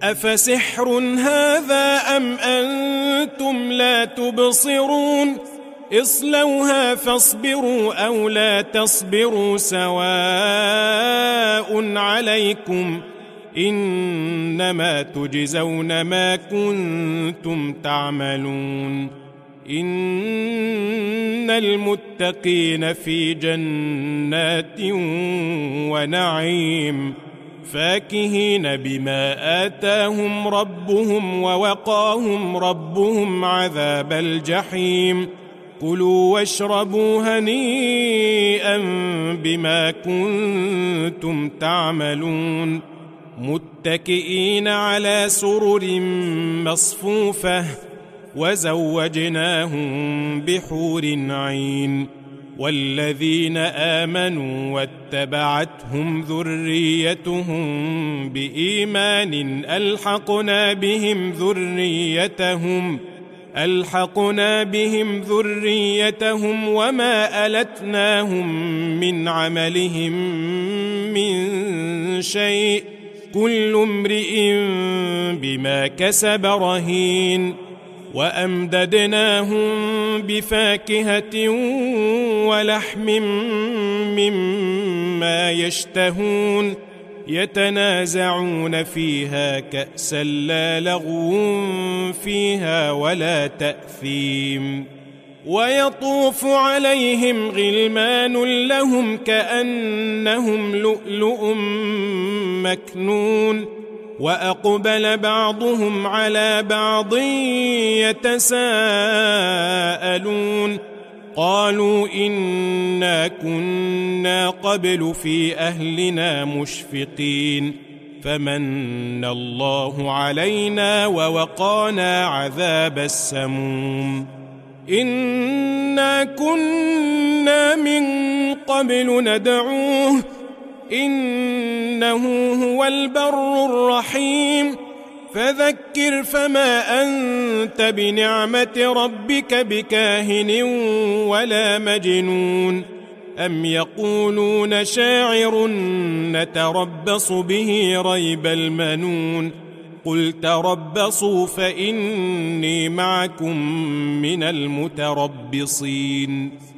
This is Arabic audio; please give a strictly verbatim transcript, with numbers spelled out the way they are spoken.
أفسحر هذا أم أنتم لا تبصرون اصلوها فاصبروا أو لا تصبروا سواء عليكم إنما تجزون ما كنتم تعملون إن المتقين في جنات ونعيم فاكهين بما آتاهم ربهم ووقاهم ربهم عذاب الجحيم كلوا واشربوا هنيئا بما كنتم تعملون متكئين على سرر مصفوفة وزوجناهم بحور عين والذين آمنوا واتبعتهم ذريتهم بإيمان ألحقنا بهم ذريتهم ألحقنا بهم ذريتهم وما ألتناهم من عملهم من شيء كل امرئ بما كسب رهين وأمددناهم بفاكهة ولحم مما يشتهون يتنازعون فيها كأسا لا لغو فيها ولا تأثيم ويطوف عليهم غلمان لهم كأنهم لؤلؤ مكنون وأقبل بعضهم على بعض يتساءلون قالوا إنا كنا قبل في أهلنا مشفقين فمن الله علينا ووقانا عذاب السموم إنا كنا من قبل ندعوه إنه هو البر الرحيم فذكر فما أنت بنعمة ربك بكاهن ولا مجنون أم يقولون شاعر نتربص به ريب المنون قل تربصوا فإني معكم من المتربصين